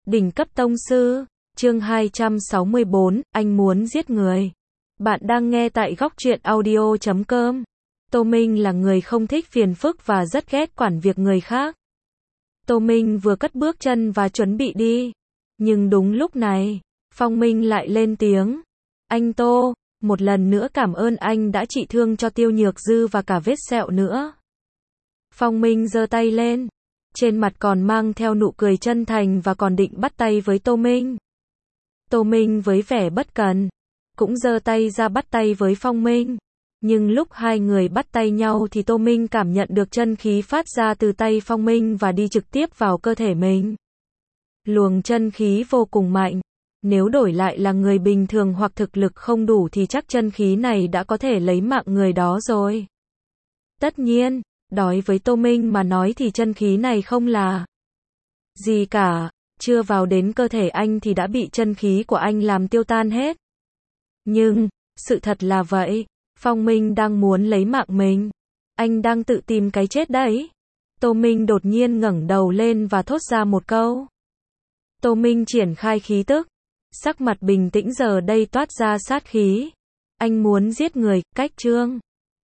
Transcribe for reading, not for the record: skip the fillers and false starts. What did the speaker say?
Đỉnh cấp tông sư, chương 264, anh muốn giết người. Bạn đang nghe tại góc truyện audio.com. Tô Minh là người không thích phiền phức và rất ghét quản việc người khác. Tô Minh vừa cất bước chân và chuẩn bị đi. Nhưng đúng lúc này, Phong Minh lại lên tiếng. Anh Tô, một lần nữa cảm ơn anh đã trị thương cho Tiêu Nhược Dư và cả vết sẹo nữa. Phong Minh giơ tay lên. Trên mặt còn mang theo nụ cười chân thành và còn định bắt tay với Tô Minh. Tô Minh với vẻ bất cần, cũng giơ tay ra bắt tay với Phong Minh. Nhưng lúc hai người bắt tay nhau thì Tô Minh cảm nhận được chân khí phát ra từ tay Phong Minh và đi trực tiếp vào cơ thể mình. Luồng chân khí vô cùng mạnh. Nếu đổi lại là người bình thường hoặc thực lực không đủ thì chắc chân khí này đã có thể lấy mạng người đó rồi. Tất nhiên, đối với Tô Minh mà nói thì chân khí này không là gì cả, chưa vào đến cơ thể anh thì đã bị chân khí của anh làm tiêu tan hết. Nhưng, sự thật là vậy, Phong Minh đang muốn lấy mạng mình. Anh đang tự tìm cái chết đấy. Tô Minh đột nhiên ngẩng đầu lên và thốt ra một câu. Tô Minh triển khai khí tức, sắc mặt bình tĩnh giờ đây toát ra sát khí. Anh muốn giết người, cách Trương